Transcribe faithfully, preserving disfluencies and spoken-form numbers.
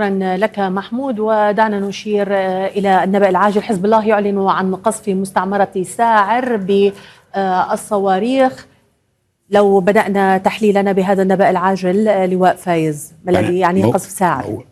شكرا لك محمود. ودعنا نشير إلى النبأ العاجل. حزب الله يعلن عن قصف مستعمرة ساعر بالصواريخ. لو بدأنا تحليلنا بهذا النبأ العاجل لواء فايز، ما الذي يعني قصف ساعر؟